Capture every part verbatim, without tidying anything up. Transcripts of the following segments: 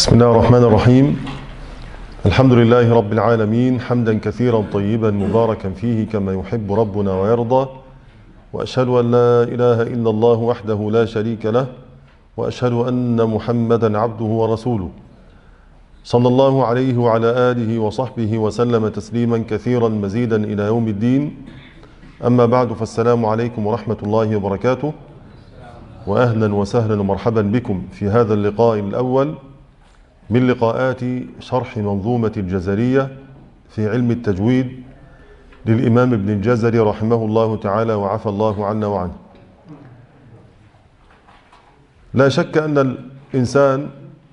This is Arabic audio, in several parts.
بسم الله الرحمن الرحيم. الحمد لله رب العالمين، حمدا كثيرا طيبا مباركا فيه كما يحب ربنا ويرضى، وأشهد أن لا إله إلا الله وحده لا شريك له، وأشهد أن محمدا عبده ورسوله صلى الله عليه وعلى آله وصحبه وسلم تسليما كثيرا مزيدا إلى يوم الدين. أما بعد، فالسلام عليكم ورحمة الله وبركاته، وأهلا وسهلا ومرحبا بكم في هذا اللقاء الأول من لقاءات شرح منظومة الجزرية في علم التجويد للإمام ابن الجزري رحمه الله تعالى وعفى الله عنا وعنه. لا شك أن الإنسان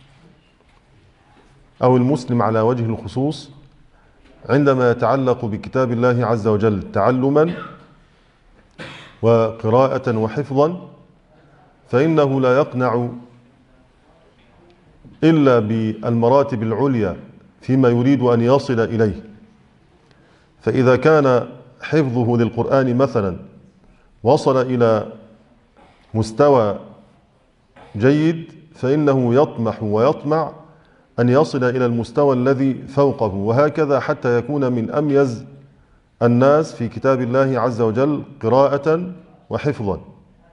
أو المسلم على وجه الخصوص عندما يتعلق بكتاب الله عز وجل تعلما وقراءة وحفظا فإنه لا يقنع إلا بالمراتب العليا فيما يريد أن يصل إليه. فإذا كان حفظه للقرآن مثلا وصل إلى مستوى جيد فإنه يطمح ويطمع أن يصل إلى المستوى الذي فوقه، وهكذا حتى يكون من أميز الناس في كتاب الله عز وجل قراءة وحفظا.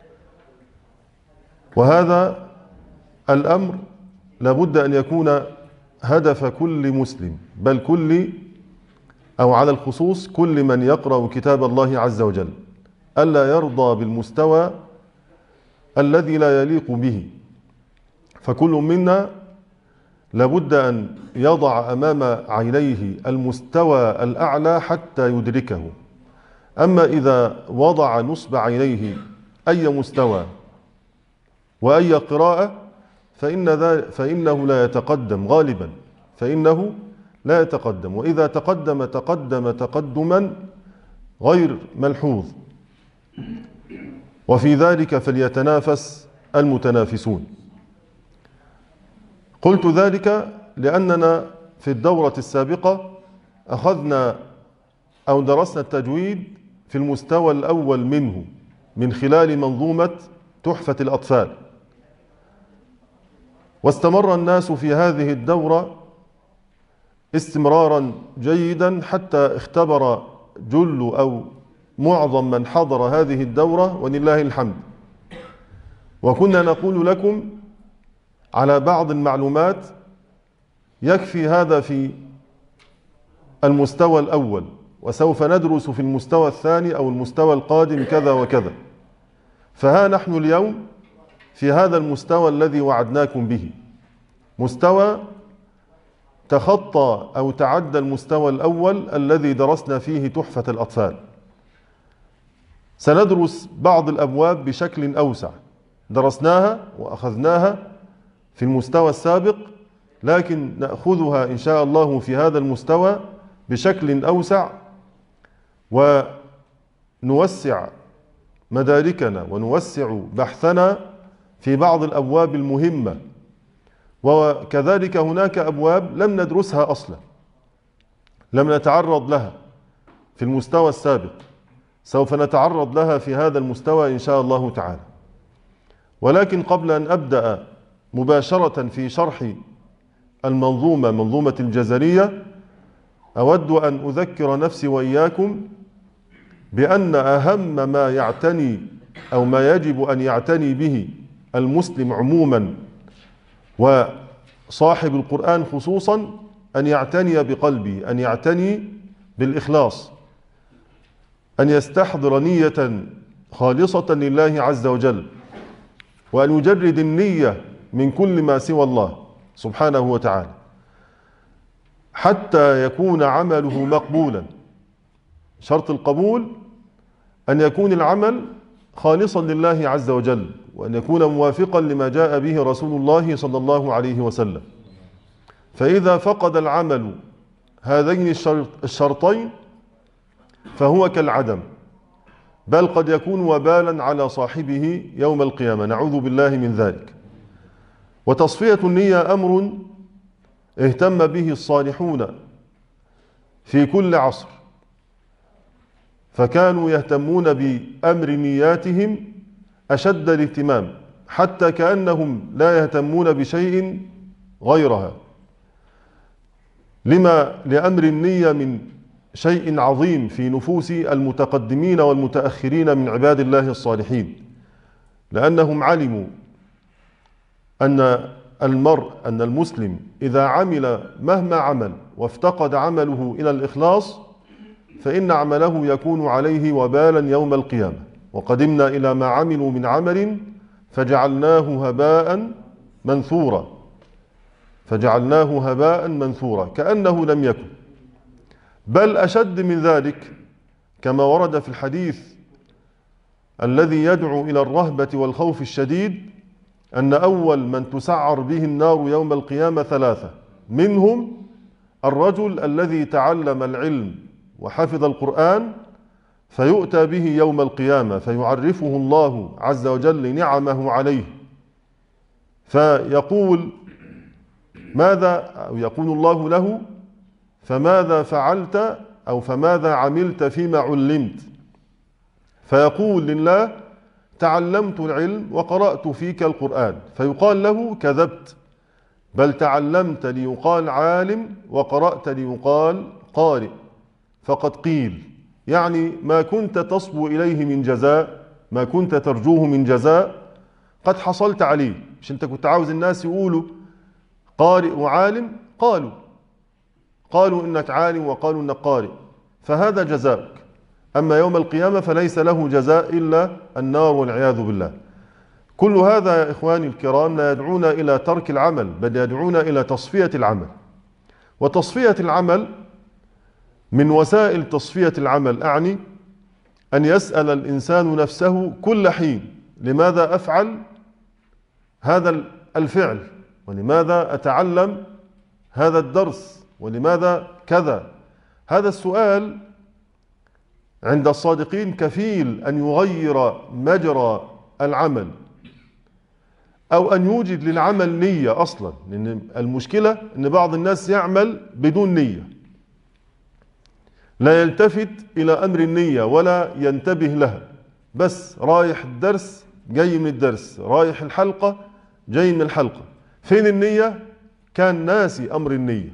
وهذا الأمر لابد أن يكون هدف كل مسلم، بل كل أو على الخصوص كل من يقرأ كتاب الله عز وجل، ألا يرضى بالمستوى الذي لا يليق به. فكل منا لابد أن يضع أمام عينيه المستوى الأعلى حتى يدركه. أما إذا وضع نصب عينيه أي مستوى وأي قراءة فإن فإنه لا يتقدم غالبا، فإنه لا يتقدم، وإذا تقدم تقدم تقدما غير ملحوظ، وفي ذلك فليتنافس المتنافسون. قلت ذلك لأننا في الدورة السابقة أخذنا أو درسنا التجويد في المستوى الأول منه من خلال منظومة تحفة الأطفال، واستمر الناس في هذه الدورة استمرارا جيدا حتى اختبر جل أو معظم من حضر هذه الدورة ولله الحمد. وكنا نقول لكم على بعض المعلومات يكفي هذا في المستوى الأول، وسوف ندرس في المستوى الثاني أو المستوى القادم كذا وكذا. فها نحن اليوم في هذا المستوى الذي وعدناكم به، مستوى تخطى أو تعدى المستوى الأول الذي درسنا فيه تحفة الأطفال. سندرس بعض الأبواب بشكل أوسع، درسناها وأخذناها في المستوى السابق، لكن نأخذها إن شاء الله في هذا المستوى بشكل أوسع، ونوسع مداركنا ونوسع بحثنا في بعض الأبواب المهمة. وكذلك هناك أبواب لم ندرسها أصلا، لم نتعرض لها في المستوى السابق، سوف نتعرض لها في هذا المستوى إن شاء الله تعالى. ولكن قبل أن أبدأ مباشرة في شرح المنظومة منظومة الجزرية، أود أن أذكر نفسي وإياكم بأن أهم ما يعتني أو ما يجب أن يعتني به المسلم عموما وصاحب القرآن خصوصا أن يعتني بقلبه، أن يعتني بالإخلاص، أن يستحضر نية خالصة لله عز وجل، وأن يجرد النية من كل ما سوى الله سبحانه وتعالى حتى يكون عمله مقبولا. شرط القبول أن يكون العمل خالصا لله عز وجل، وأن يكون موافقا لما جاء به رسول الله صلى الله عليه وسلم. فإذا فقد العمل هذين الشرطين فهو كالعدم، بل قد يكون وبالا على صاحبه يوم القيامة، نعوذ بالله من ذلك. وتصفية النية أمر اهتم به الصالحون في كل عصر، فكانوا يهتمون بأمر نياتهم أشد الاهتمام، حتى كأنهم لا يهتمون بشيء غيرها، لما لأمر النية من شيء عظيم في نفوس المتقدمين والمتأخرين من عباد الله الصالحين، لأنهم علموا أن المرء أن المسلم إذا عمل مهما عمل وافتقد عمله إلى الإخلاص فإن عمله يكون عليه وبالا يوم القيامة. وقدمنا إلى ما عملوا من عمل فجعلناه هباء منثورا فجعلناه هباء منثورا كأنه لم يكن. بل أشد من ذلك كما ورد في الحديث الذي يدعو إلى الرهبة والخوف الشديد أن أول من تسعر به النار يوم القيامة ثلاثة، منهم الرجل الذي تعلم العلم وحفظ القرآن فيؤتى به يوم القيامة فيعرفه الله عز وجل نعمه عليه، فيقول ماذا أو يقول الله له فماذا فعلت أو فماذا عملت فيما علمت، فيقول لله تعلمت العلم وقرأت فيك القرآن، فيقال له كذبت، بل تعلمت ليقال عالم وقرأت ليقال قارئ، فقد قيل يعني ما كنت تصبو إليه من جزاء، ما كنت ترجوه من جزاء قد حصلت عليه. مش أنت كنت عاوز الناس يقولوا قارئ وعالم؟ قالوا قالوا إنك عالم وقالوا إنك قارئ، فهذا جزاؤك. أما يوم القيامة فليس له جزاء إلا النار والعياذ بالله. كل هذا يا إخواني الكرام لا يدعونا إلى ترك العمل، بل يدعونا إلى تصفية العمل. وتصفية العمل من وسائل تصفية العمل أعني أن يسأل الإنسان نفسه كل حين لماذا أفعل هذا الفعل، ولماذا أتعلم هذا الدرس، ولماذا كذا. هذا السؤال عند الصادقين كفيل أن يغير مجرى العمل أو أن يوجد للعمل نية أصلا، لأن المشكلة أن بعض الناس يعمل بدون نية، لا يلتفت إلى أمر النية ولا ينتبه لها، بس رايح الدرس جاي من الدرس، رايح الحلقة جاي من الحلقة، فين النية؟ كان ناسي أمر النية،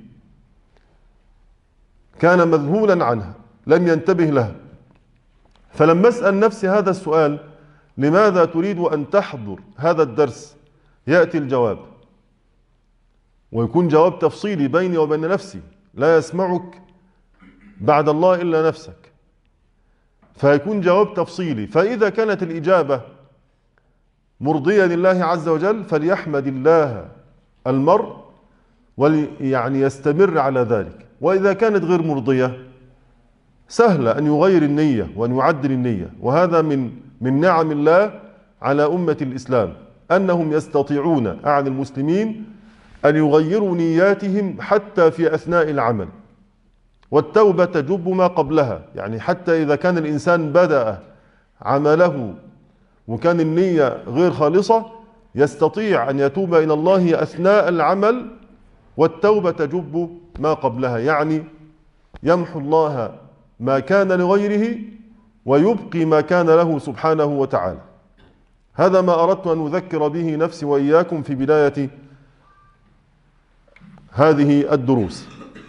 كان مذهولا عنها، لم ينتبه لها. فلما أسأل نفسي هذا السؤال لماذا تريد أن تحضر هذا الدرس، يأتي الجواب، ويكون جواب تفصيلي بيني وبين نفسي، لا يسمعك بعد الله إلا نفسك، فيكون جواب تفصيلي. فإذا كانت الإجابة مرضية لله عز وجل فليحمد الله المرء ويعني يستمر على ذلك، وإذا كانت غير مرضية سهل أن يغير النية وأن يعدل النية. وهذا من من نعم الله على أمة الإسلام أنهم يستطيعون أعني المسلمين أن يغيروا نياتهم حتى في أثناء العمل، والتوبة تجب ما قبلها. يعني حتى إذا كان الإنسان بدأ عمله وكان النية غير خالصة يستطيع أن يتوب إلى الله أثناء العمل، والتوبة تجب ما قبلها، يعني يمحو الله ما كان لغيره ويبقي ما كان له سبحانه وتعالى. هذا ما أردت أن أذكر به نفسي وإياكم في بداية هذه الدروس.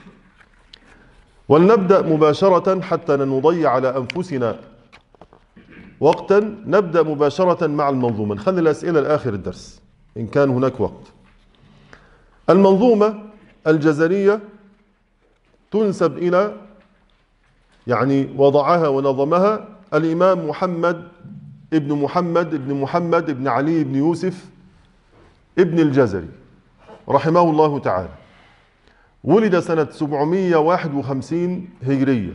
ولنبدأ مباشرة حتى لا نضيع على أنفسنا وقتا، نبدأ مباشرة مع المنظومة، نخلي الأسئلة لآخر الدرس إن كان هناك وقت. المنظومة الجزرية تنسب إلى يعني وضعها ونظمها الإمام محمد ابن محمد ابن محمد ابن علي ابن يوسف ابن الجزري رحمه الله تعالى. ولد سنة سبعمائة وواحد وخمسين هجرية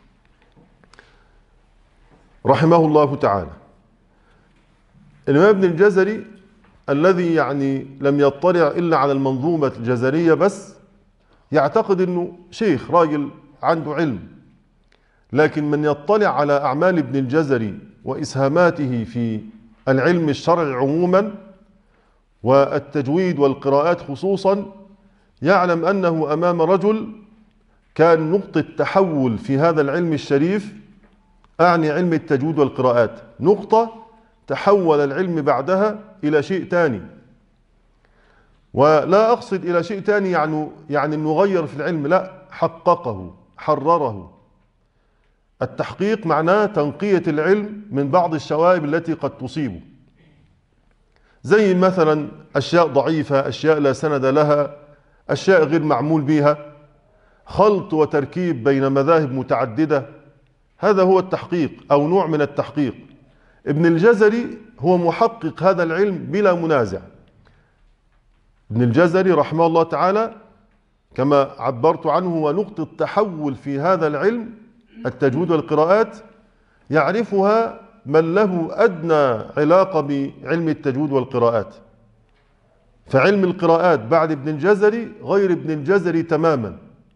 رحمه الله تعالى. الإمام ابن الجزري الذي يعني لم يطلع إلا على المنظومة الجزرية بس يعتقد أنه شيخ راجل عنده علم، لكن من يطلع على أعمال ابن الجزري وإسهاماته في العلم الشرعي عموما والتجويد والقراءات خصوصا يعلم أنه أمام رجل كان نقطة تحول في هذا العلم الشريف، أعني علم التجويد والقراءات، نقطة تحول العلم بعدها إلى شيء تاني. ولا أقصد إلى شيء تاني يعني يعني أنه غير في العلم، لا، حققه، حرره. التحقيق معناه تنقية العلم من بعض الشوائب التي قد تصيبه، زي مثلا أشياء ضعيفة، أشياء لا سند لها، أشياء غير معمول بها، خلط وتركيب بين مذاهب متعددة. هذا هو التحقيق أو نوع من التحقيق. ابن الجزري هو محقق هذا العلم بلا منازع. ابن الجزري رحمه الله تعالى كما عبرت عنه هو نقطة تحول في هذا العلم، التجويد والقراءات، يعرفها من له أدنى علاقة بعلم التجويد والقراءات. فعلم القراءات بعد ابن الجزري غير ابن الجزري تماما.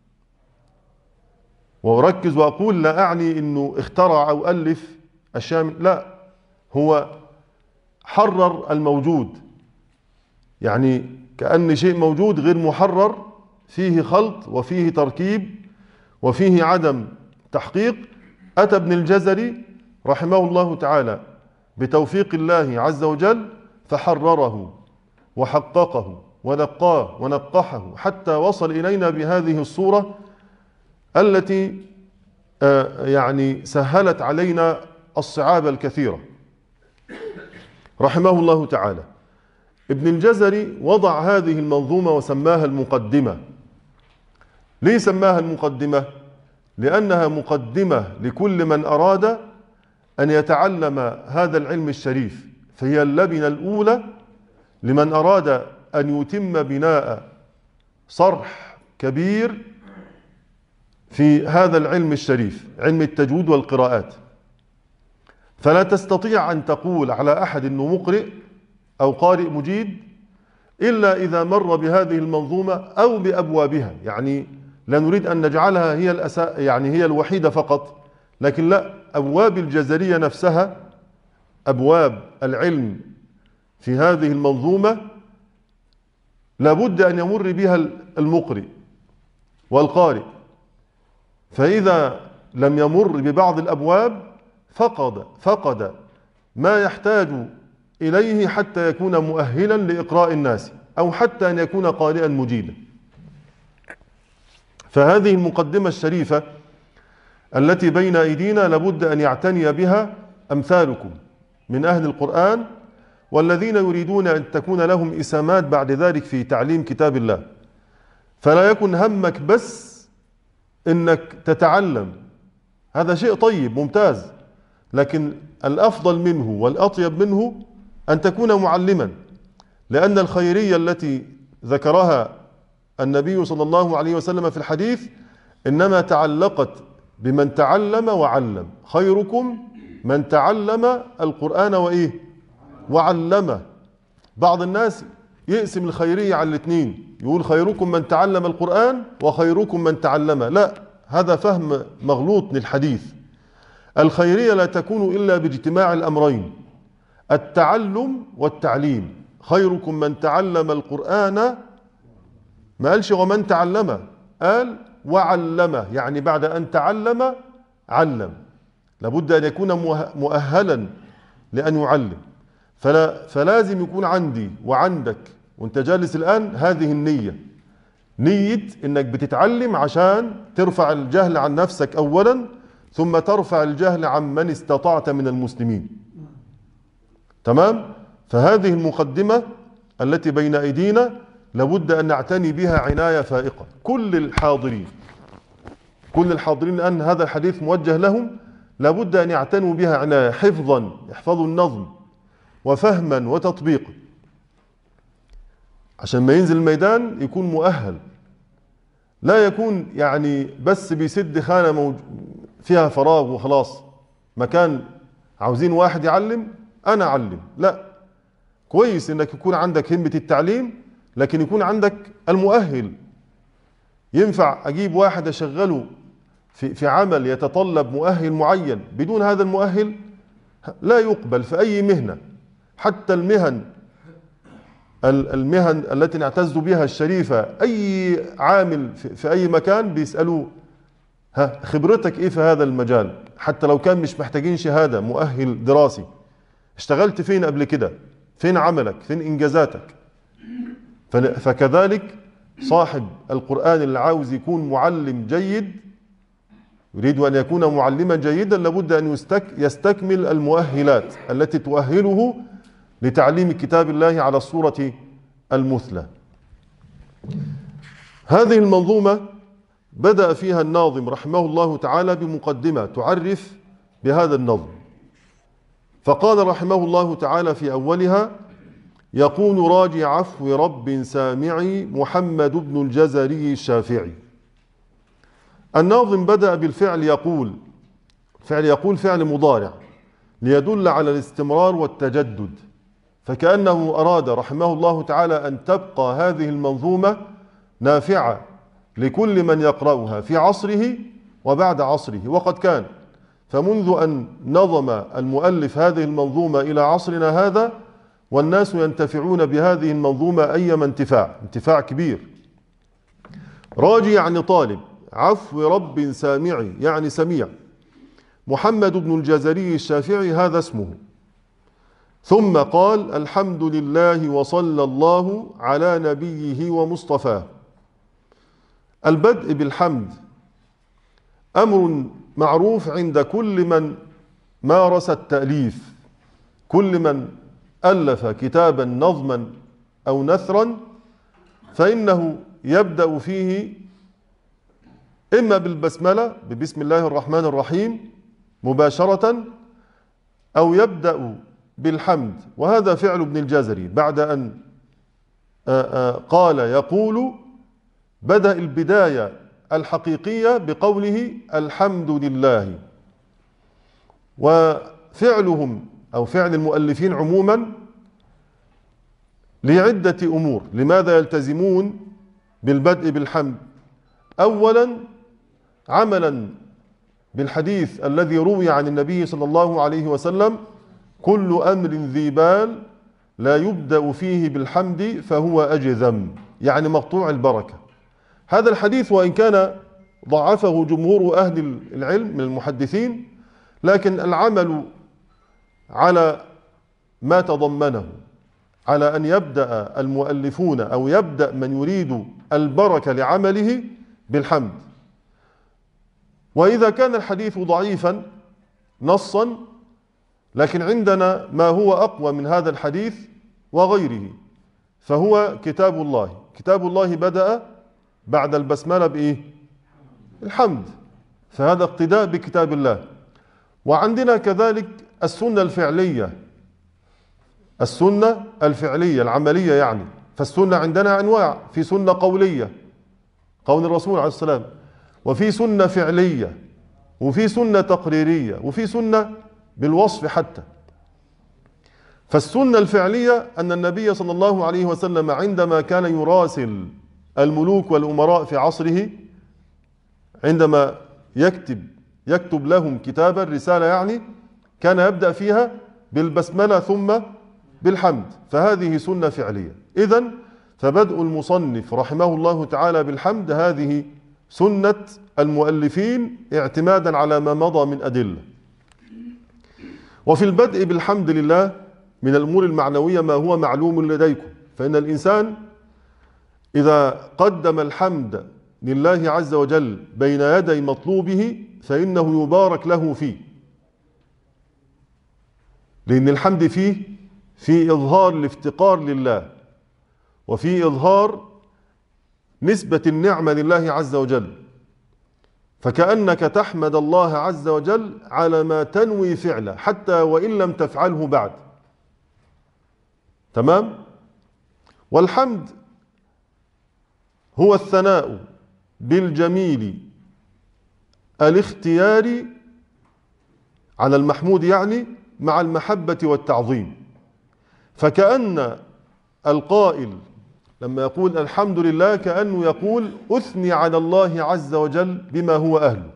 وأركز وأقول لا أعني أنه اخترع أو ألف أشياء، لا، هو حرر الموجود، يعني كأن شيء موجود غير محرر فيه خلط وفيه تركيب وفيه عدم تحقيق، أتى ابن الجزري رحمه الله تعالى بتوفيق الله عز وجل فحرره وحققه ونقاه ونقحه حتى وصل إلينا بهذه الصورة التي يعني سهلت علينا الصعاب الكثيرة رحمه الله تعالى. ابن الجزري وضع هذه المنظومة وسماها المقدمة. ليه سماها المقدمة؟ لأنها مقدمة لكل من أراد أن يتعلم هذا العلم الشريف، فهي اللبنة الأولى لمن أراد أن يتم بناء صرح كبير في هذا العلم الشريف، علم التجويد والقراءات. فلا تستطيع أن تقول على أحد أنه مقرئ أو قارئ مجيد إلا إذا مر بهذه المنظومة أو بأبوابها. يعني لا نريد أن نجعلها هي الأساس، يعني هي الوحيدة فقط، لكن لا، أبواب الجزرية نفسها، أبواب العلم في هذه المنظومة لابد أن يمر بها المقرئ والقارئ، فإذا لم يمر ببعض الأبواب فقد فقد ما يحتاج إليه حتى يكون مؤهلا لإقراء الناس أو حتى أن يكون قارئا مجيدا. فهذه المقدمة الشريفة التي بين أيدينا لابد أن يعتني بها أمثالكم من أهل القرآن والذين يريدون أن تكون لهم إسهامات بعد ذلك في تعليم كتاب الله. فلا يكن همك بس إنك تتعلم، هذا شيء طيب ممتاز، لكن الأفضل منه والأطيب منه أن تكون معلما، لأن الخيرية التي ذكرها النبي صلى الله عليه وسلم في الحديث إنما تعلقت بمن تعلم وعلم. خيركم من تعلم القرآن وإيه وعلمه. بعض الناس يقسم الخيرية على الاثنين، يقول خيركم من تعلم القرآن وخيركم من تعلمه. لا، هذا فهم مغلوط للحديث. الخيرية لا تكون إلا باجتماع الأمرين، التعلم والتعليم. خيركم من تعلم القرآن، ما قالش ومن تعلمه، قال وعلمه، يعني بعد أن تعلم علم. لابد أن يكون مؤهلا لأن يعلم. فلا فلازم يكون عندي وعندك وانت جالس الآن هذه النية، نية انك بتتعلم عشان ترفع الجهل عن نفسك أولا، ثم ترفع الجهل عن من استطعت من المسلمين. تمام؟ فهذه المقدمة التي بين أيدينا لابد أن نعتني بها عناية فائقة. كل الحاضرين كل الحاضرين أن هذا الحديث موجه لهم، لابد أن يعتنوا بها عناية، حفظا، يحفظوا النظم وفهما وتطبيقا، عشان ما ينزل الميدان يكون مؤهل، لا يكون يعني بس بيسد خانة موج... فيها فراغ وخلاص، مكان عاوزين واحد يعلم أنا أعلم. لا، كويس إنك يكون عندك همة التعليم، لكن يكون عندك المؤهل. ينفع أجيب واحد أشغله في, في عمل يتطلب مؤهل معين، بدون هذا المؤهل لا يقبل في أي مهنة، حتى المهن المهن التي نعتز بها الشريفة. أي عامل في أي مكان بيسألوه ها خبرتك إيه في هذا المجال، حتى لو كان مش محتاجين شهادة، مؤهل دراسي، اشتغلت فين قبل كده، فين عملك، فين إنجازاتك. فكذلك صاحب القرآن اللي عاوز يكون معلم جيد، يريد أن يكون معلما جيدا، لابد أن يستكمل المؤهلات التي تؤهله لتعليم كتاب الله على الصورة المثلى. هذه المنظومة بدأ فيها الناظم رحمه الله تعالى بمقدمة تعرف بهذا النظم، فقال رحمه الله تعالى في أولها: يقول راجي عفو رب سامعي محمد بن الجزري الشافعي. الناظم بدأ بالفعل يقول، فعل يقول فعل مضارع ليدل على الاستمرار والتجدد، فكأنه أراد رحمه الله تعالى أن تبقى هذه المنظومة نافعة لكل من يقرأها في عصره وبعد عصره، وقد كان. فمنذ أن نظم المؤلف هذه المنظومة إلى عصرنا هذا والناس ينتفعون بهذه المنظومة أيما انتفاع، انتفاع كبير. راجي يعني طالب، عفو رب سامعي يعني سميع، محمد بن الجزري الشافعي هذا اسمه. ثم قال: الحمد لله وصلى الله على نبيه ومصطفاه. البدء بالحمد أمر معروف عند كل من مارس التأليف، كل من ألف كتابا نظما أو نثرا فإنه يبدأ فيه إما بالبسملة ببسم الله الرحمن الرحيم مباشرة، أو يبدأ بالحمد، وهذا فعل ابن الجزري بعد أن قال يقول بدأ البداية الحقيقية بقوله الحمد لله. وفعلهم أو فعل المؤلفين عموما لعدة أمور. لماذا يلتزمون بالبدء بالحمد؟ أولا عملا بالحديث الذي روي عن النبي صلى الله عليه وسلم: كل أمر ذي بال لا يبدأ فيه بالحمد فهو أجذم، يعني مقطوع البركة. هذا الحديث وإن كان ضعفه جمهور أهل العلم من المحدثين، لكن العمل على ما تضمنه، على أن يبدأ المؤلفون أو يبدأ من يريد البركة لعمله بالحمد. وإذا كان الحديث ضعيفا نصا، لكن عندنا ما هو أقوى من هذا الحديث وغيره، فهو كتاب الله. كتاب الله بدأ بعد البسملة بإيه؟ الحمد، فهذا اقتداء بكتاب الله. وعندنا كذلك السنة الفعلية، السنة الفعلية العملية يعني. فالسنة عندنا أنواع، في سنة قولية قول الرسول عليه السلام، وفي سنة فعلية، وفي سنة تقريرية، وفي سنة بالوصف حتى. فالسنة الفعلية أن النبي صلى الله عليه وسلم عندما كان يراسل الملوك والأمراء في عصره، عندما يكتب يكتب لهم كتابا رسالة يعني، كان يبدأ فيها بالبسملة ثم بالحمد، فهذه سنة فعلية. إذن فبدء المصنف رحمه الله تعالى بالحمد هذه سنة المؤلفين اعتمادا على ما مضى من أدلة. وفي البدء بالحمد لله من الأمور المعنوية ما هو معلوم لديكم، فإن الإنسان إذا قدم الحمد لله عز وجل بين يدي مطلوبه فإنه يبارك له فيه، لأن الحمد فيه في إظهار الافتقار لله، وفي إظهار نسبة النعمة لله عز وجل، فكأنك تحمد الله عز وجل على ما تنوي فعله حتى وإن لم تفعله بعد. تمام؟ والحمد هو الثناء بالجميل الاختياري على المحمود يعني مع المحبة والتعظيم. فكأن القائل لما يقول الحمد لله كأنه يقول أثني على الله عز وجل بما هو أهله،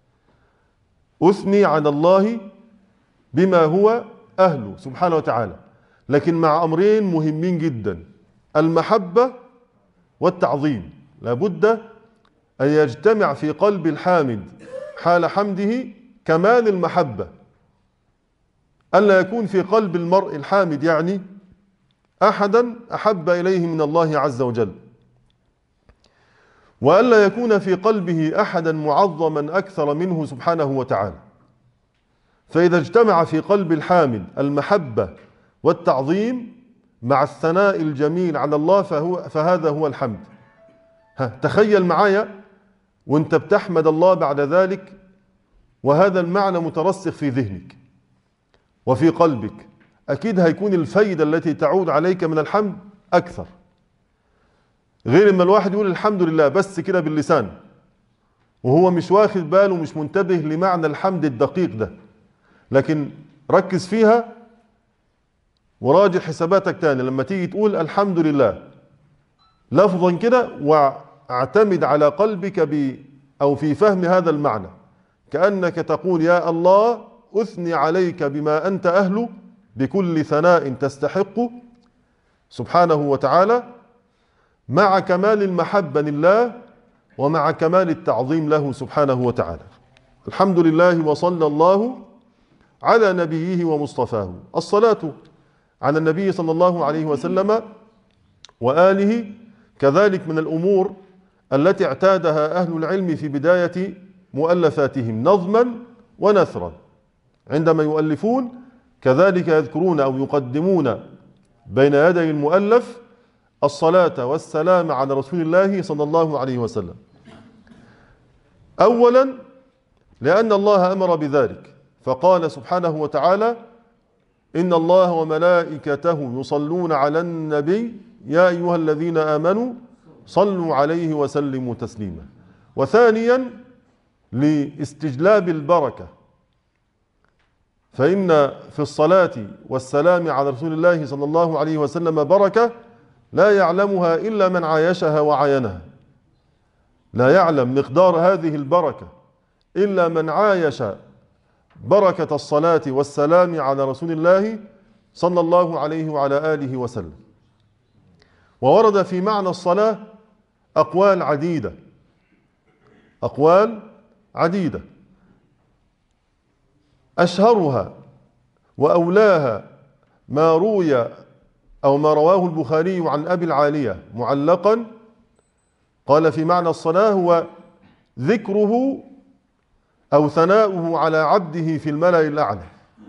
أثني على الله بما هو أهله سبحانه وتعالى، لكن مع أمرين مهمين جدا: المحبة والتعظيم. لابد أن يجتمع في قلب الحامد حال حمده كمال المحبة، ألا يكون في قلب المرء الحامد يعني أحدا أحب إليه من الله عز وجل، وألا يكون في قلبه أحدا معظما أكثر منه سبحانه وتعالى. فإذا اجتمع في قلب الحامل المحبة والتعظيم مع الثناء الجميل على الله فهو فهذا هو الحمد. ها تخيل معايا وانت بتحمد الله بعد ذلك وهذا المعنى مترسخ في ذهنك وفي قلبك، أكيد هيكون الفايدة التي تعود عليك من الحمد أكثر، غير ما الواحد يقول الحمد لله بس كده باللسان وهو مش واخد باله مش منتبه لمعنى الحمد الدقيق ده. لكن ركز فيها وراجع حساباتك تاني لما تيجي تقول الحمد لله لفظا كده، واعتمد على قلبك ب أو في فهم هذا المعنى، كأنك تقول يا الله أثني عليك بما أنت أهله بكل ثناء تستحق سبحانه وتعالى، مع كمال المحبة لله ومع كمال التعظيم له سبحانه وتعالى. الحمد لله وصلى الله على نبيه ومصطفاه. الصلاة على النبي صلى الله عليه وسلم وآله كذلك من الأمور التي اعتادها أهل العلم في بداية مؤلفاتهم نظما ونثرا. عندما يؤلفون كذلك يذكرون أو يقدمون بين يدي المؤلف الصلاة والسلام على رسول الله صلى الله عليه وسلم. أولا لأن الله أمر بذلك، فقال سبحانه وتعالى إن الله وملائكته يصلون على النبي يا أيها الذين آمنوا صلوا عليه وسلموا تسليما. وثانيا لاستجلاب البركة، فإن في الصلاة والسلام على رسول الله صلى الله عليه وسلم بركة لا يعلمها إلا من عايشها وعاينها، لا يعلم مقدار هذه البركة إلا من عايش بركة الصلاة والسلام على رسول الله صلى الله عليه وعلى آله وسلم. وورد في معنى الصلاة أقوال عديدة أقوال عديدة أشهرها وأولاها ما روي أو ما رواه البخاري عن أبي العالية معلقا، قال في معنى الصلاة هو ذكره أو ثناؤه على عبده في الملأ الأعلى.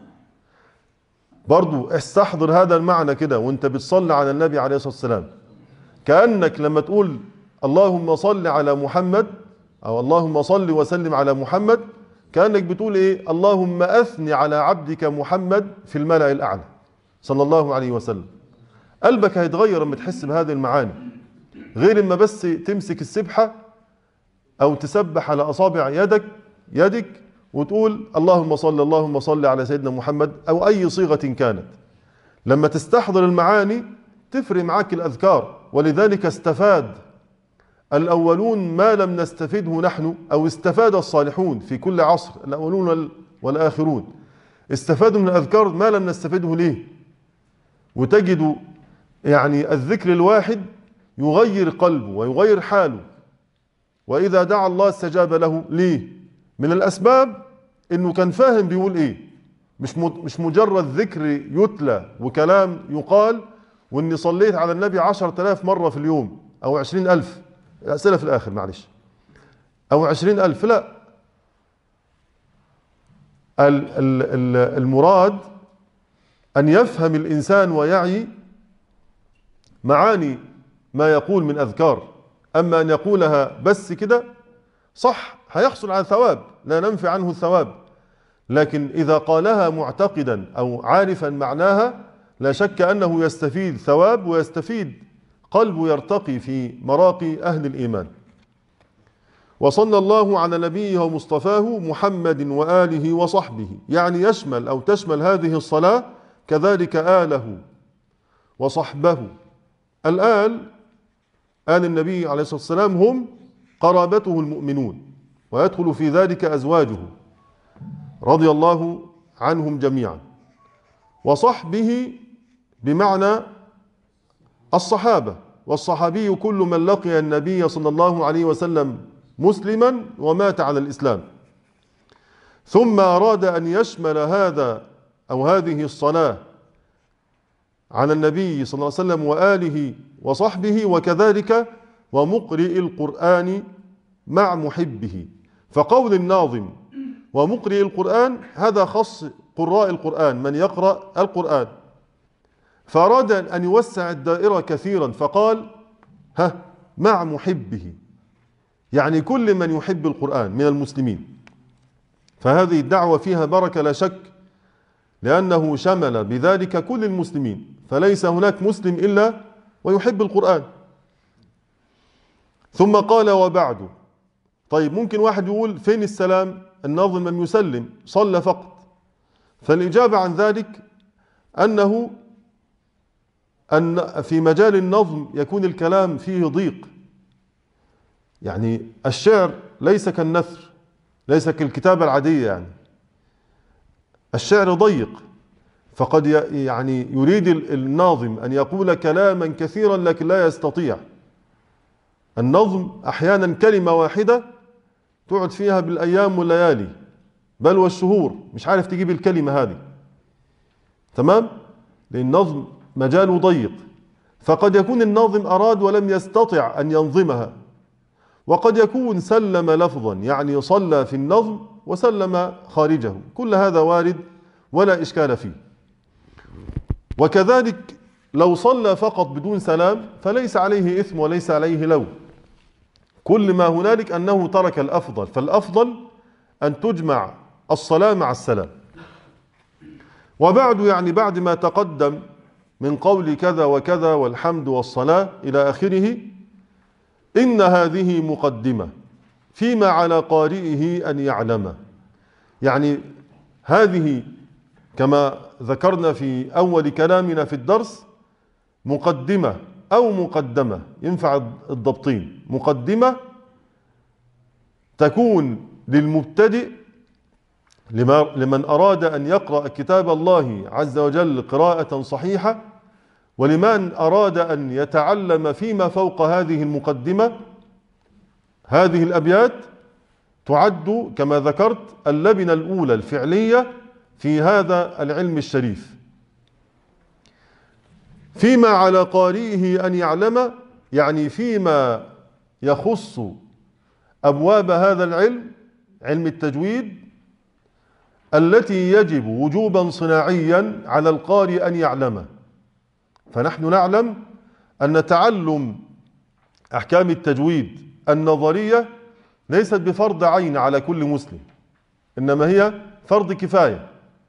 برضو استحضر هذا المعنى كده وانت بتصلي على النبي عليه الصلاة والسلام، كأنك لما تقول اللهم صل على محمد أو اللهم صل وسلم على محمد كأنك بتقول إيه؟ اللهم أثني على عبدك محمد في الملأ الأعلى صلى الله عليه وسلم. قلبك هيتغير لما تحس بهذه المعاني، غير اما بس تمسك السبحة أو تسبح على أصابع يدك يدك وتقول اللهم صل اللهم صل على سيدنا محمد أو أي صيغة كانت. لما تستحضر المعاني تفرق معاك الأذكار. ولذلك استفاد الأولون ما لم نستفده نحن، أو استفاد الصالحون في كل عصر الأولون والآخرون استفادوا من الأذكار ما لم نستفده. ليه؟ وتجد يعني الذكر الواحد يغير قلبه ويغير حاله، وإذا دعا الله استجاب له. ليه؟ من الأسباب إنه كان فاهم بيقول إيه، مش مش مجرد ذكر يتلى وكلام يقال وإني صليت على النبي عشرة آلاف مرة في اليوم أو عشرين ألف، الأسئلة في الآخر معلش، أو عشرين ألف. لا، المراد أن يفهم الإنسان ويعي معاني ما يقول من أذكار. أما أن يقولها بس كده صح هيحصل على ثواب، لا ننفي عنه الثواب، لكن إذا قالها معتقدا أو عارفا معناها لا شك أنه يستفيد ثواب ويستفيد قلبه يرتقي في مراقي أهل الإيمان. وصلى الله على نبيه ومصطفاه محمد وآله وصحبه، يعني يشمل أو تشمل هذه الصلاة كذلك آله وصحبه. الآل آل النبي عليه الصلاة والسلام هم قرابته المؤمنون، ويدخل في ذلك أزواجه رضي الله عنهم جميعا. وصحبه بمعنى الصحابة، والصحابي كل من لقي النبي صلى الله عليه وسلم مسلما ومات على الإسلام. ثم أراد أن يشمل هذا أو هذه الصلاة على النبي صلى الله عليه وسلم وآله وصحبه، وكذلك ومقرئ القرآن مع محبه. فقول الناظم ومقرئ القرآن هذا خص قراء القرآن، من يقرأ القرآن، فأراد أن يوسع الدائرة كثيرا فقال ها مع محبه، يعني كل من يحب القرآن من المسلمين. فهذه الدعوة فيها بركة لا شك، لأنه شمل بذلك كل المسلمين، فليس هناك مسلم إلا ويحب القرآن. ثم قال وبعد. طيب ممكن واحد يقول فين السلام؟ الناظم لم يسلم، صلى فقط. فالإجابة عن ذلك أنه أن في مجال النظم يكون الكلام فيه ضيق، يعني الشعر ليس كالنثر، ليس كالكتابة العادية، يعني الشعر ضيق، فقد يعني يريد الناظم أن يقول كلاما كثيرا لكن لا يستطيع. النظم أحيانا كلمة واحدة تقعد فيها بالأيام والليالي بل والشهور مش عارف تجيب الكلمة هذه، تمام؟ لأن النظم مجاله ضيق، فقد يكون الناظم أراد ولم يستطع أن ينظمها، وقد يكون سلم لفظا، يعني صلى في النظم وسلم خارجه، كل هذا وارد ولا إشكال فيه. وكذلك لو صلى فقط بدون سلام فليس عليه إثم وليس عليه لوم، كل ما هنالك أنه ترك الأفضل، فالأفضل أن تجمع الصلاة مع السلام. وبعد يعني بعد ما تقدم من قول كذا وكذا والحمد والصلاة إلى آخره، إن هذه مقدمة فيما على قارئه أن يعلم، يعني هذه كما ذكرنا في أول كلامنا في الدرس مقدمة أو مقدمة، ينفع الضبطين. مقدمة تكون للمبتدئ لمن أراد أن يقرأ كتاب الله عز وجل قراءة صحيحة، ولمن أراد أن يتعلم فيما فوق هذه المقدمة. هذه الأبيات تعد كما ذكرت اللبنة الأولى الفعلية في هذا العلم الشريف. فيما على قارئه أن يعلم، يعني فيما يخص أبواب هذا العلم، علم التجويد، التي يجب وجوبا صناعيا على القارئ أن يعلمه. فنحن نعلم أن تعلم أحكام التجويد النظرية ليست بفرض عين على كل مسلم، إنما هي فرض كفاية،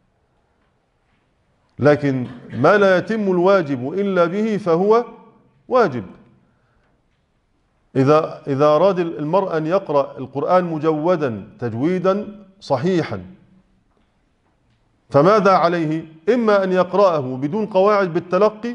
لكن ما لا يتم الواجب إلا به فهو واجب. إذا إذا أراد المرء أن يقرأ القرآن مجودا تجويدا صحيحا، فماذا عليه؟ إما أن يقرأه بدون قواعد بالتلقي،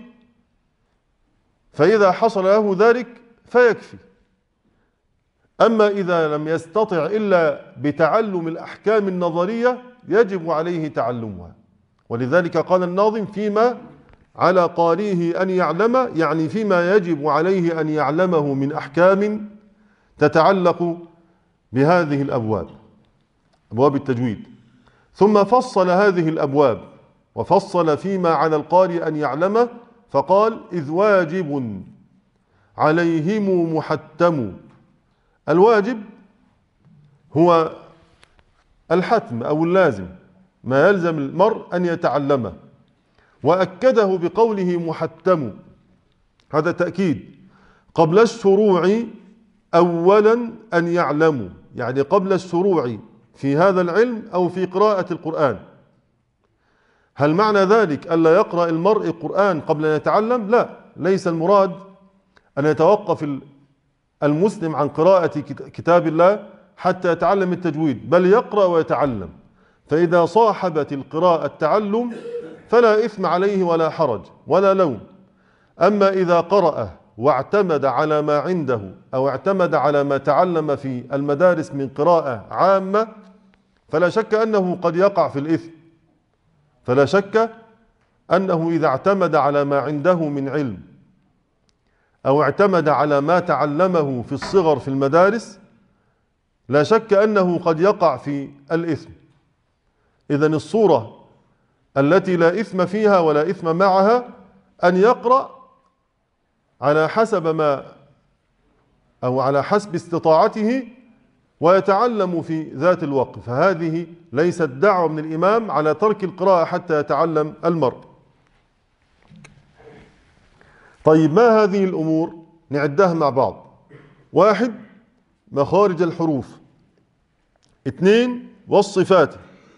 فإذا حصل له ذلك فيكفي. أما إذا لم يستطع إلا بتعلم الأحكام النظرية يجب عليه تعلمها. ولذلك قال الناظم فيما على قارئه أن يعلم، يعني فيما يجب عليه أن يعلمه من أحكام تتعلق بهذه الأبواب، أبواب التجويد. ثم فصل هذه الأبواب وفصل فيما على القارئ أن يعلمه، فقال إذ واجب عليهم محتم. الواجب هو الحتم أو اللازم، ما يلزم المرء أن يتعلمه، وأكده بقوله محتم، هذا تأكيد قبل الشروع أولا أن يعلموا، يعني قبل الشروع في هذا العلم أو في قراءة القرآن. هل معنى ذلك ألا يقرأ المرء القرآن قبل أن يتعلم؟ لا، ليس المراد أن يتوقف المسلم عن قراءة كتاب الله حتى يتعلم التجويد، بل يقرأ ويتعلم. فإذا صاحبت القراءة التعلم فلا إثم عليه ولا حرج ولا لوم. أما إذا قرأ واعتمد على ما عنده أو اعتمد على ما تعلم في المدارس من قراءة عامة فلا شك أنه قد يقع في الإثم. فلا شك أنه إذا اعتمد على ما عنده من علم أو اعتمد على ما تعلمه في الصغر في المدارس لا شك أنه قد يقع في الإثم. إذن الصورة التي لا إثم فيها ولا إثم معها أن يقرأ على حسب ما أو على حسب استطاعته ويتعلم في ذات الوقت، فهذه ليست دعوة من الإمام على ترك القراءة حتى يتعلم المرء. طيب، ما هذه الأمور؟ نعدها مع بعض. واحد، مخارج الحروف. اثنين، والصفات.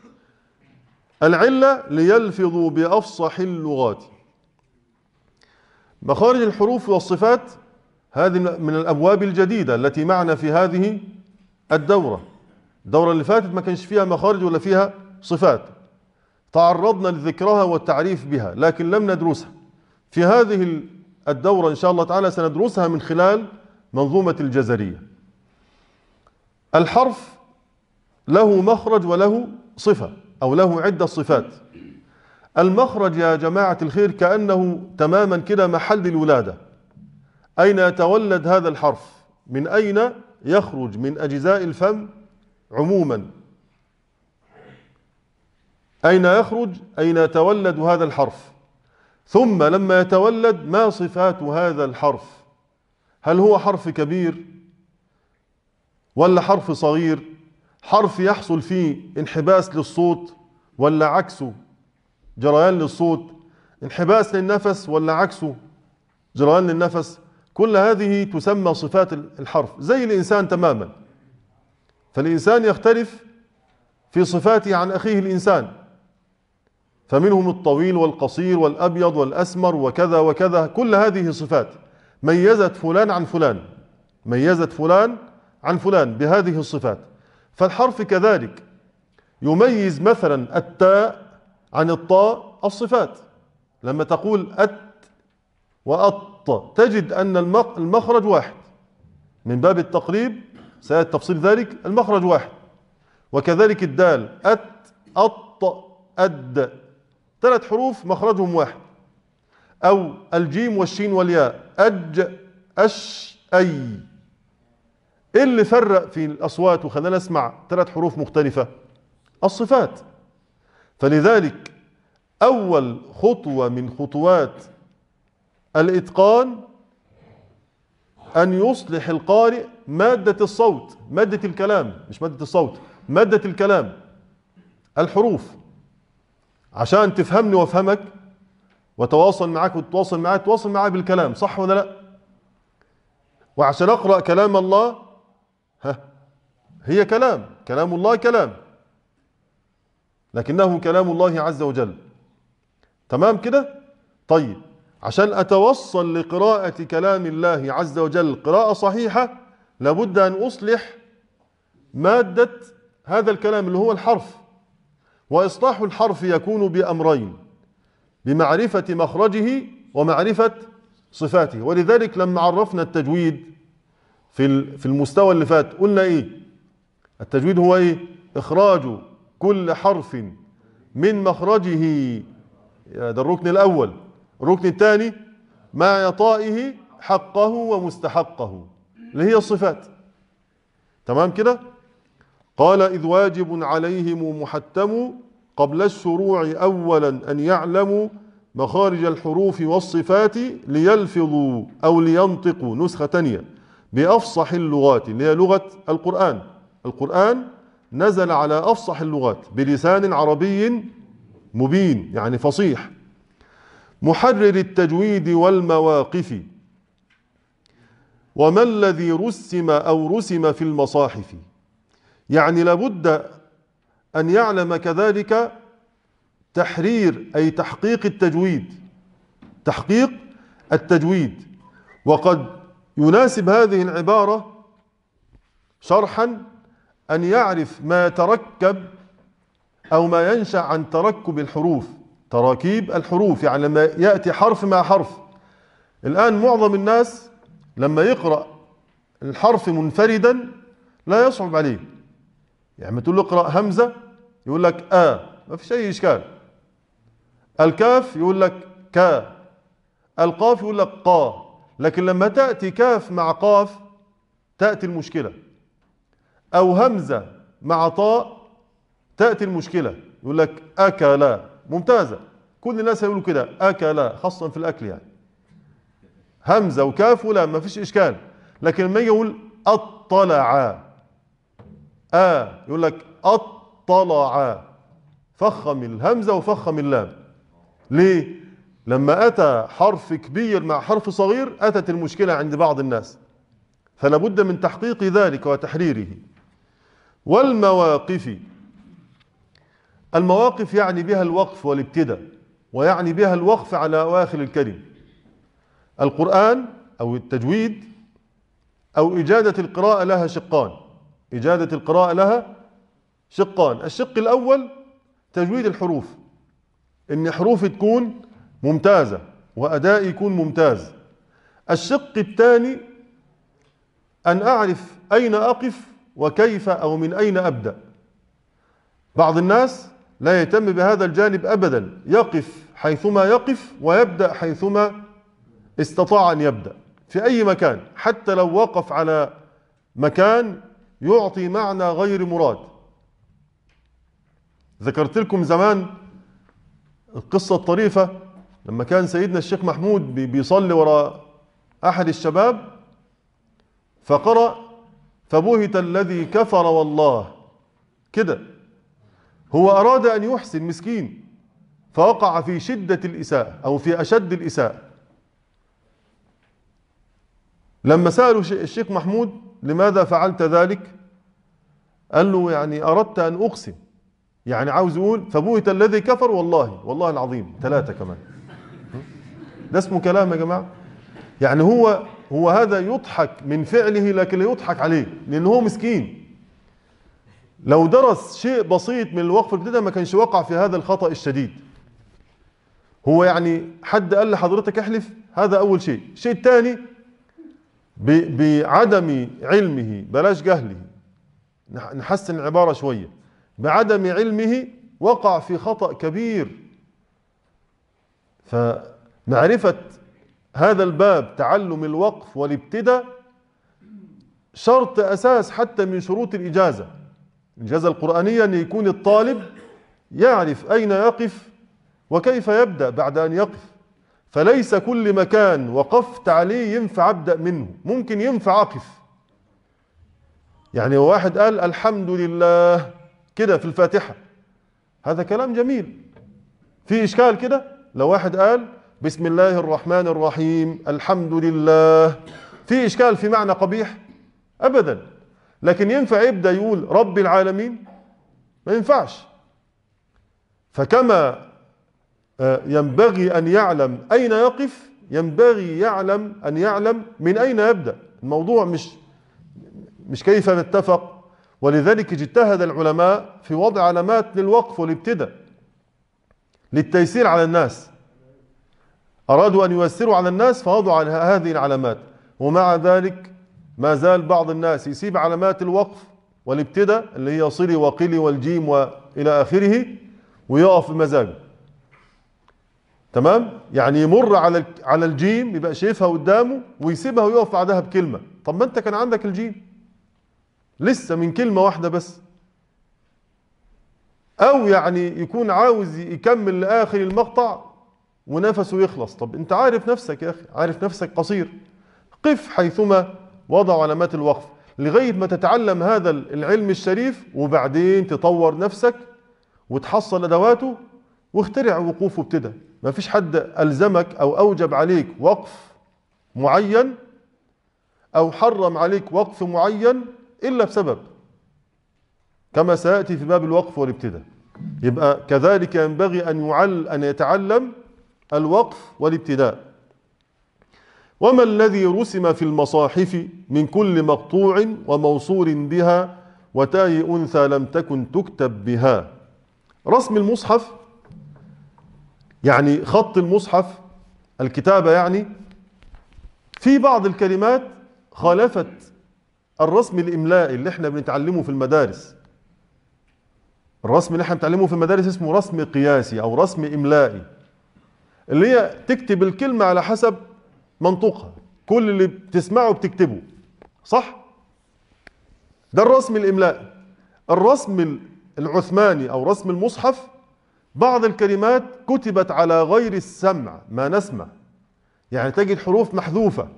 العلة ليلفظوا بأفصح اللغات. مخارج الحروف والصفات هذه من الأبواب الجديدة التي معنا في هذه الدورة. الدورة اللي فاتت ما كانش فيها مخارج ولا فيها صفات، تعرضنا لذكرها والتعريف بها لكن لم ندرسها. في هذه الدورة إن شاء الله تعالى سندرسها من خلال منظومة الجزرية. الحرف له مخرج وله صفة أو له عدة صفات. المخرج يا جماعة الخير كأنه تماما كده محل الولادة، أين يتولد هذا الحرف، من أين يخرج من أجزاء الفم عموما، أين يخرج، أين يتولد هذا الحرف. ثم لما يتولد ما صفات هذا الحرف؟ هل هو حرف كبير ولا حرف صغير؟ حرف يحصل فيه انحباس للصوت ولا عكسه جريان للصوت؟ انحباس للنفس ولا عكسه جريان للنفس؟ كل هذه تسمى صفات الحرف، زي الإنسان تماما. فالإنسان يختلف في صفاته عن أخيه الإنسان، فمنهم الطويل والقصير والأبيض والأسمر وكذا وكذا. كل هذه صفات ميزت فلان عن فلان، ميزت فلان عن فلان بهذه الصفات. فالحرف كذلك يميز مثلا التاء عن الطاء الصفات. لما تقول أت وأط تجد أن المخرج واحد، من باب التقريب سيأتي تفصيل ذلك، المخرج واحد. وكذلك الدال أت أط أد، ثلاث حروف مخرجهم واحد. أو الجيم والشين والياء أج أش أي. إيه اللي فرق في الأصوات وخلينا نسمع ثلاث حروف مختلفة؟ الصفات. فلذلك أول خطوة من خطوات الإتقان أن يصلح القارئ مادة الصوت، مادة الكلام، مش مادة الصوت، مادة الكلام، الحروف، عشان تفهمني وافهمك وتواصل معك وتتواصل معك تواصل معي بالكلام، صح ولا لا؟ وعشان أقرأ كلام الله، ها هي كلام، كلام الله كلام، لكنه كلام الله عز وجل. تمام كده؟ طيب، عشان أتوصل لقراءة كلام الله عز وجل قراءة صحيحة لابد أن أصلح مادة هذا الكلام اللي هو الحرف. وإصلاح الحرف يكون بأمرين: بمعرفة مخرجه ومعرفة صفاته. ولذلك لما عرفنا التجويد في في المستوى اللي فات قلنا إيه؟ التجويد هو إيه؟ إخراج كل حرف من مخرجه، ده الركن الأول. الركن الثاني مع إعطائه حقه ومستحقه اللي هي الصفات. تمام كده؟ قال: إذ واجب عليهم محتم قبل الشروع أولا أن يعلموا مخارج الحروف والصفات ليلفظوا أو لينطقوا، نسخة تانية، بأفصح اللغات اللي هي لغة القرآن. القرآن نزل على أفصح اللغات بلسان عربي مبين، يعني فصيح، محرر التجويد والمواقف، وما الذي رسم أو رسم في المصاحف. يعني لابد أن يعلم كذلك تحرير أي تحقيق التجويد، تحقيق التجويد. وقد يناسب هذه العبارة شرحا أن يعرف ما يتركب أو ما ينشأ عن تركب الحروف، تراكيب الحروف، يعني لما يأتي حرف مع حرف. الآن معظم الناس لما يقرأ الحرف منفردا لا يصعب عليه، يعني تقول له اقرأ همزة يقول لك آ، ما فيش أي إشكال. الكاف يقول لك كا، القاف يقول لك قا. لكن لما تأتي كاف مع قاف تأتي المشكلة، أو همزة مع طاء تأتي المشكلة، يقول لك أكلا، ممتازة. كل الناس هيقولوا كده، أكل، خاصة في الأكل يعني، همزة وكاف ولا ما فيش إشكال. لكن لما يجي يقول اطلع، آه يقول لك اطلع، فخم الهمزة وفخم اللام. ليه؟ لما أتى حرف كبير مع حرف صغير أتت المشكلة عند بعض الناس، فلا بد من تحقيق ذلك وتحريره. والمواقف، المواقف يعني بها الوقف والابتداء، ويعني بها الوقف على أواخر الكلم. القرآن أو التجويد أو إجادة القراءة لها شقان، إجادة القراءة لها شقان. الشق الأول تجويد الحروف، إن حروف تكون ممتازة وأداء يكون ممتاز. الشق الثاني أن أعرف أين أقف وكيف أو من أين أبدأ. بعض الناس لا يهتم بهذا الجانب أبدا، يقف حيثما يقف ويبدأ حيثما استطاع أن يبدأ في أي مكان، حتى لو وقف على مكان يعطي معنى غير مراد. ذكرت لكم زمان القصة الطريفة لما كان سيدنا الشيخ محمود بيصلي وراء أحد الشباب فقرأ فبهت الذي كفر والله كده. هو أراد أن يحسن مسكين فوقع في شدة الإساءة أو في أشد الإساءة. لما سألوا الشيخ محمود لماذا فعلت ذلك؟ قال له يعني أردت أن أقسم، يعني عاوز يقول فبهت الذي كفر والله، والله العظيم ثلاثة كمان. ده اسمه كلام يا جماعة؟ يعني هو هو هذا يضحك من فعله لكن لا يضحك عليه، لأنه هو مسكين. لو درس شيء بسيط من الوقف الابتدائي ما كانش وقع في هذا الخطأ الشديد. هو يعني حد قال لحضرتك احلف، هذا أول شيء. الشيء الثاني بعدم علمه، بلاش جهله، نحسن العبارة شوية، بعدم علمه وقع في خطأ كبير. فمعرفة هذا الباب تعلم الوقف والابتداء شرط أساس حتى من شروط الإجازة، الإجازة القرآنية، أن يكون الطالب يعرف أين يقف وكيف يبدأ بعد أن يقف. فليس كل مكان وقفت عليه ينفع أبدأ منه، ممكن ينفع أقف. يعني واحد قال الحمد لله كده في الفاتحة، هذا كلام جميل، في إشكال كده؟ لو واحد قال بسم الله الرحمن الرحيم الحمد لله، في إشكال في معنى قبيح؟ أبدا. لكن ينفع يبدأ يقول رب العالمين؟ ما ينفعش. فكما ينبغي أن يعلم أين يقف ينبغي يعلم أن يعلم من أين يبدأ. الموضوع مش مش كيف نتفق. ولذلك اجتهد العلماء في وضع علامات للوقف والابتداء للتيسير على الناس، أرادوا أن ييسروا على الناس فوضعوا هذه العلامات. ومع ذلك ما زال بعض الناس يسيب علامات الوقف والابتداء اللي هي صلي وقلي والجيم وإلى آخره ويقف بمزاجه. تمام؟ يعني يمر على على الجيم يبقى شايفها قدامه ويسيبها ويقف بعدها بكلمة. طب ما أنت كان عندك الجيم لسه من كلمة واحدة بس. أو يعني يكون عاوز يكمل لآخر المقطع ونفسه يخلص. طب أنت عارف نفسك يا أخي، عارف نفسك قصير، قف حيثما وضع علامات الوقف لغاية ما تتعلم هذا العلم الشريف، وبعدين تطور نفسك وتحصل أدواته واخترع وقوف وابتدى. ما فيش حد ألزمك أو أوجب عليك وقف معين أو حرم عليك وقف معين إلا بسبب، كما سيأتي في باب الوقف والابتداء. يبقى كذلك ينبغي أن يعل أن يتعلم الوقف والابتداء. وما الذي رسم في المصاحف من كل مقطوع وموصول بها وتاء أنثى لم تكن تكتب بها. رسم المصحف يعني خط المصحف، الكتابة يعني، في بعض الكلمات خالفت الرسم الإملائي اللي احنا بنتعلمه في المدارس. الرسم اللي احنا بنتعلمه في المدارس اسمه رسم قياسي أو رسم إملائي، اللي هي تكتب الكلمة على حسب منطقها، كل اللي بتسمعه بتكتبه، صح؟ ده الرسم الإملائي. الرسم العثماني أو رسم المصحف بعض الكلمات كتبت على غير السمع ما نسمع، يعني تجد حروف محذوفة،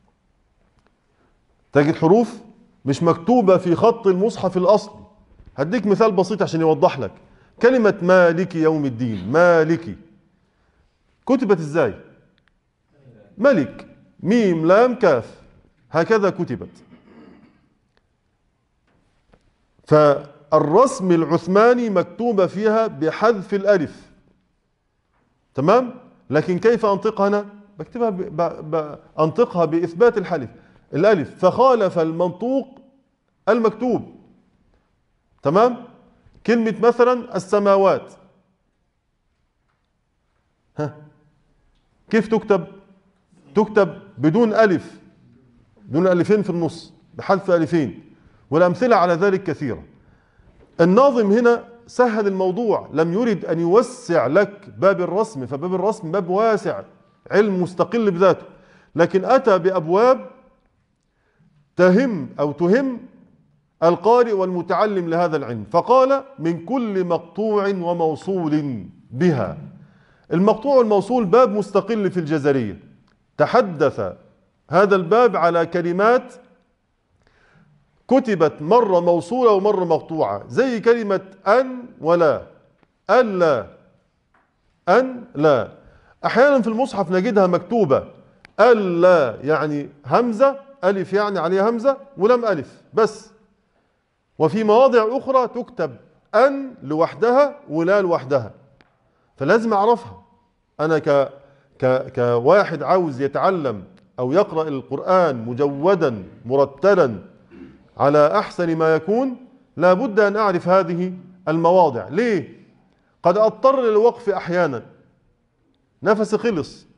تجد حروف مش مكتوبة في خط المصحف الأصلي. هديك مثال بسيط عشان يوضح لك. كلمة مالك يوم الدين، مالك كتبت ازاي؟ ملك، ميم لام كاف، هكذا كتبت. فالرسم العثماني مكتوبة فيها بحذف الألف، تمام؟ لكن كيف أنطقها أنا؟ بكتبها ب... ب... ب... أنطقها بإثبات الحلف الألف، فخالف المنطوق المكتوب، تمام؟ كلمة مثلا السماوات، ها كيف تكتب؟ تكتب بدون ألف، بدون ألفين في النص، بحذف ألفين، والأمثلة على ذلك كثيرة. الناظم هنا سهل الموضوع، لم يرد أن يوسع لك باب الرسم، فباب الرسم باب واسع، علم مستقل بذاته، لكن أتى بأبواب تهم أو تهم القارئ والمتعلم لهذا العلم. فقال من كل مقطوع وموصول بها. المقطوع والموصول باب مستقل في الجزرية، تحدث هذا الباب على كلمات كتبت مرة موصولة ومرة مقطوعة، زي كلمة أن ولا، أن لا، أن لا. أحيانا في المصحف نجدها مكتوبة أن لا يعني همزة، ألف يعني عليها همزة ولم ألف بس، وفي مواضع أخرى تكتب أن لوحدها ولا لوحدها، فلازم أعرفها. أنا ك ك كواحد عاوز يتعلم أو يقرأ القرآن مجودا مرتلا على أحسن ما يكون، لا بد أن أعرف هذه المواضع. ليه؟ قد أضطر للوقف أحيانا، نفسي خلص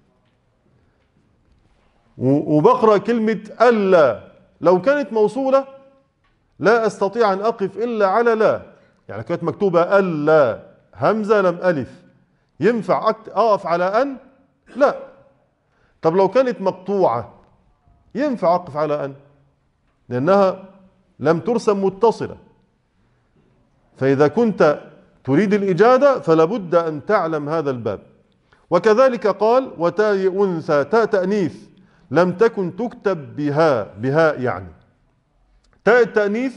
وبقرأ كلمة ألا، لو كانت موصولة لا أستطيع أن أقف إلا على لا، يعني كانت مكتوبة ألا همزة لم ألف، ينفع أقف على أن؟ لا. طب لو كانت مقطوعة ينفع أقف على أن، لأنها لم ترسم متصلة. فإذا كنت تريد الإجادة فلا بد أن تعلم هذا الباب. وكذلك قال وتاء أنثى، تاء تأنيث لم تكن تكتب بها، بهاء يعني. تاء التأنيث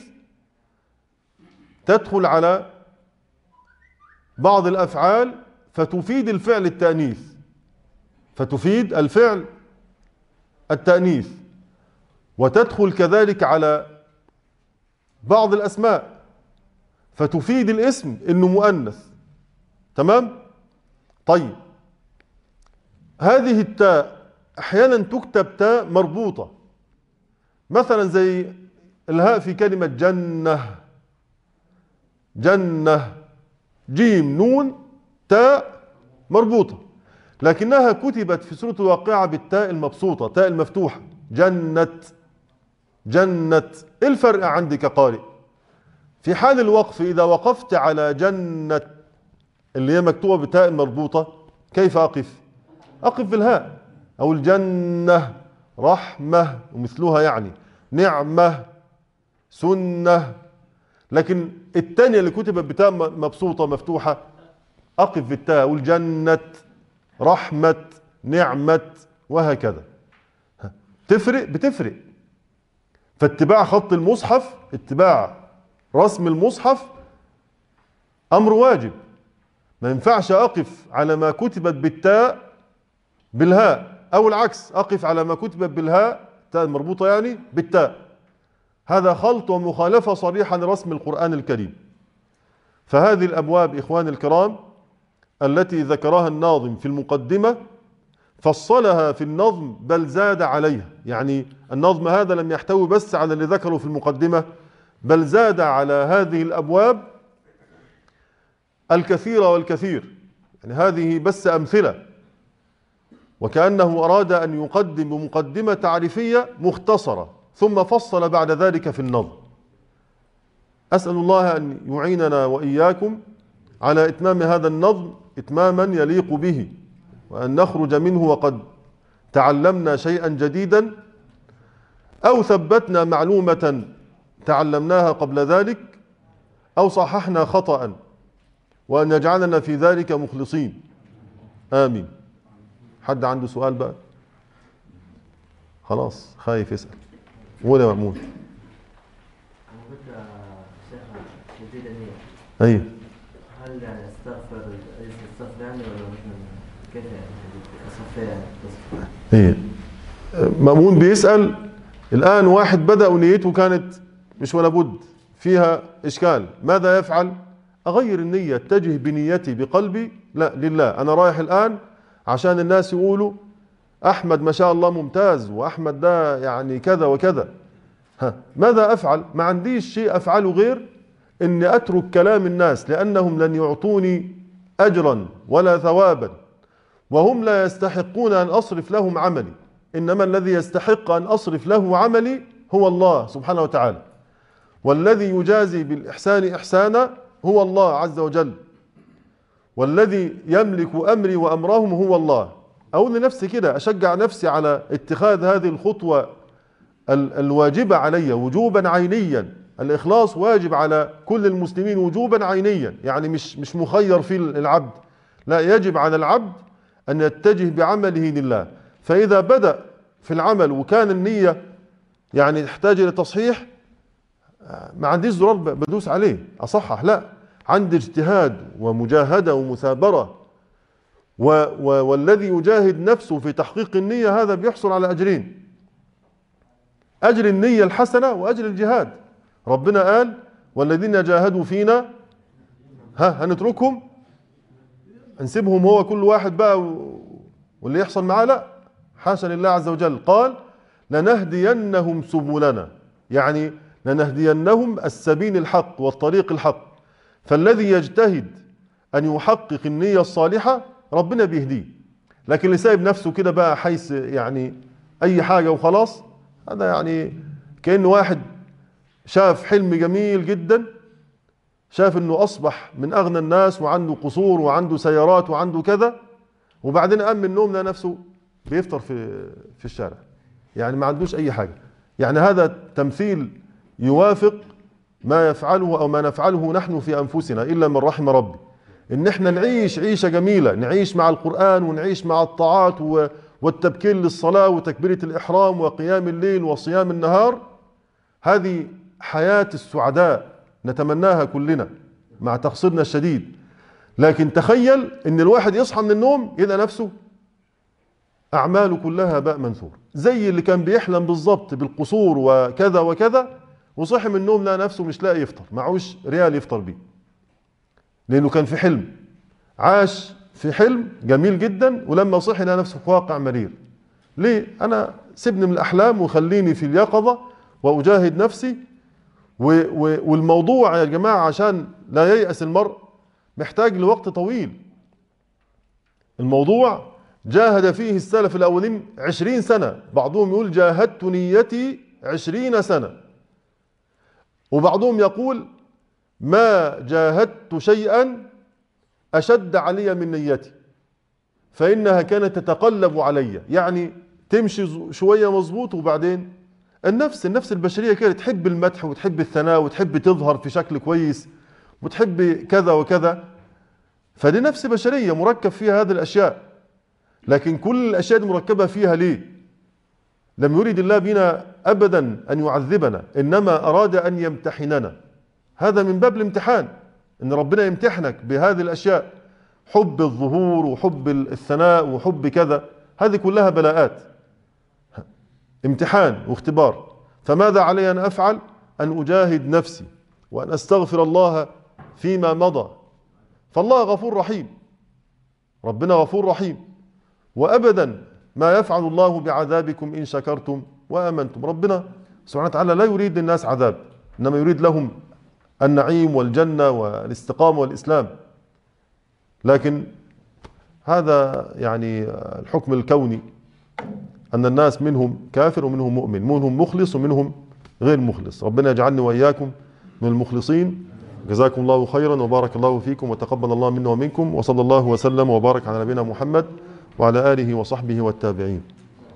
تدخل على بعض الأفعال فتفيد الفعل التأنيث، فتفيد الفعل التأنيث، وتدخل كذلك على بعض الأسماء فتفيد الاسم إنه مؤنث، تمام؟ طيب هذه التاء أحيانا تكتب تاء مربوطة، مثلا زي الهاء في كلمة جنة، جنة جيم نون تاء مربوطة، لكنها كتبت في سورة الواقعة بالتاء المبسوطة، تاء المفتوحة، جنة جنة. إيه الفرق عندك قارئ؟ في حال الوقف إذا وقفت على جنة اللي هي مكتوبة بتاء مربوطة كيف أقف؟ أقف بالهاء، أو الجنة، رحمة ومثلها يعني، نعمة، سنة. لكن الثانية اللي كتبت بتاء مبسوطة مفتوحة أقف بالتاء، والجنة، رحمة، نعمة، وهكذا. تفرق؟ بتفرق. فاتباع خط المصحف، اتباع رسم المصحف أمر واجب. ما ينفعش أقف على ما كتبت بالتاء بالهاء، أو العكس أقف على ما كتبت بالهاء تاء مربوطة يعني بالتاء. هذا خلط ومخالفة صريحة لرسم القرآن الكريم. فهذه الأبواب إخواني الكرام التي ذكرها الناظم في المقدمة فصلها في النظم بل زاد عليها، يعني النظم هذا لم يحتوي بس على اللي ذكره في المقدمة، بل زاد على هذه الأبواب الكثير والكثير. يعني هذه بس أمثلة، وكأنه أراد أن يقدم بمقدمة تعريفية مختصرة ثم فصل بعد ذلك في النظم. أسأل الله أن يعيننا وإياكم على إتمام هذا النظم إتماما يليق به، وأن نخرج منه وقد تعلمنا شيئا جديدا أو ثبتنا معلومة تعلمناها قبل ذلك أو صححنا خطأ وأن يجعلنا في ذلك مخلصين، آمين. حد عنده سؤال بقى؟ خلاص خايف يسأل. قول يا مأمون. أيوه. هل يعني استغفر استغفر يعني ولا كيف يعني؟ ايه مأمون بيسأل الآن، واحد بدأ ونيته كانت مش ولا بد فيها إشكال، ماذا يفعل؟ أغير النية، اتجه بنيتي بقلبي لا لله، أنا رايح الآن عشان الناس يقولوا أحمد ما شاء الله ممتاز، وأحمد ده يعني كذا وكذا. ها ماذا أفعل؟ ما عنديش شيء أفعله غير إني أترك كلام الناس، لأنهم لن يعطوني أجرا ولا ثوابا، وهم لا يستحقون أن أصرف لهم عملي، إنما الذي يستحق أن أصرف له عملي هو الله سبحانه وتعالى، والذي يجازي بالإحسان إحسانا هو الله عز وجل، والذي يملك أمري وأمرهم هو الله. أقول لنفسي كده، أشجع نفسي على اتخاذ هذه الخطوة الواجبة علي وجوبا عينيا. الإخلاص واجب على كل المسلمين وجوبا عينيا، يعني مش مش مخير في العبد، لا، يجب على العبد أن يتجه بعمله لله. فإذا بدأ في العمل وكان النية يعني تحتاج إلى تصحيح، ما عنديش زرار بدوس عليه أصحح، لا، عندي اجتهاد ومجاهدة ومثابرة، و و والذي يجاهد نفسه في تحقيق النية هذا بيحصل على أجرين: أجر النية الحسنة وأجر الجهاد. ربنا قال والذين جاهدوا فينا ها هنتركهم، نسيبهم هو كل واحد بقى واللي يحصل معاه؟ لا، حاشا لله عز وجل. قال لنهدينهم سبلنا، يعني لنهدينهم السبيل الحق والطريق الحق. فالذي يجتهد أن يحقق النية الصالحة ربنا بيهديه، لكن اللي سايب نفسه كده بقى حيث يعني أي حاجة وخلاص، هذا يعني كأنه واحد شاف حلم جميل جدا، شاف انه اصبح من اغنى الناس وعنده قصور وعنده سيارات وعنده كذا، وبعدين قام من النوم لقى نفسه بيفطر في في الشارع، يعني ما عندوش اي حاجه. يعني هذا تمثيل يوافق ما يفعله او ما نفعله نحن في انفسنا الا من رحم ربي، ان احنا نعيش عيشه جميله، نعيش مع القران ونعيش مع الطاعات والتبكير للصلاه وتكبيره الاحرام وقيام الليل وصيام النهار. هذه حياه السعداء نتمناها كلنا مع تقصيرنا الشديد. لكن تخيل ان الواحد يصحى من النوم يلقى نفسه اعماله كلها باء منثور، زي اللي كان بيحلم بالظبط بالقصور وكذا وكذا، وصحي من النوم لقى نفسه مش لاقي يفطر، معهوش ريال يفطر بيه، لانه كان في حلم، عاش في حلم جميل جدا، ولما صحي لقى نفسه في واقع مرير. ليه؟ انا سيبني من الاحلام وخليني في اليقظه واجاهد نفسي. والموضوع يا جماعة عشان لا ييأس المرء محتاج لوقت طويل. الموضوع جاهد فيه السلف الأولين عشرين سنة، بعضهم يقول جاهدت نيتي عشرين سنة، وبعضهم يقول ما جاهدت شيئا أشد علي من نيتي فإنها كانت تتقلب علي، يعني تمشي شوية مظبوط وبعدين النفس النفس البشرية كده تحب المدح وتحب الثناء وتحب تظهر في شكل كويس وتحب كذا وكذا، فدي نفس بشرية مركب فيها هذه الأشياء. لكن كل الأشياء دي مركبة فيها ليه؟ لم يريد الله بنا أبدا أن يعذبنا، إنما أراد أن يمتحننا. هذا من باب الامتحان، إن ربنا يمتحنك بهذه الأشياء، حب الظهور وحب الثناء وحب كذا، هذه كلها بلاءات، امتحان واختبار. فماذا علي أن أفعل؟ أن أجاهد نفسي وأن أستغفر الله فيما مضى. فالله غفور رحيم، ربنا غفور رحيم، وأبدا ما يفعل الله بعذابكم إن شكرتم وآمنتم. ربنا سبحانه وتعالى لا يريد للناس عذاب، إنما يريد لهم النعيم والجنة والاستقامة والإسلام. لكن هذا يعني الحكم الكوني، أن الناس منهم كافر ومنهم مؤمن، منهم مخلص ومنهم غير مخلص. ربنا يجعلني وإياكم من المخلصين. جزاكم الله خيرا وبارك الله فيكم وتقبل الله منا ومنكم، وصلى الله وسلم وبارك على نبينا محمد وعلى آله وصحبه والتابعين.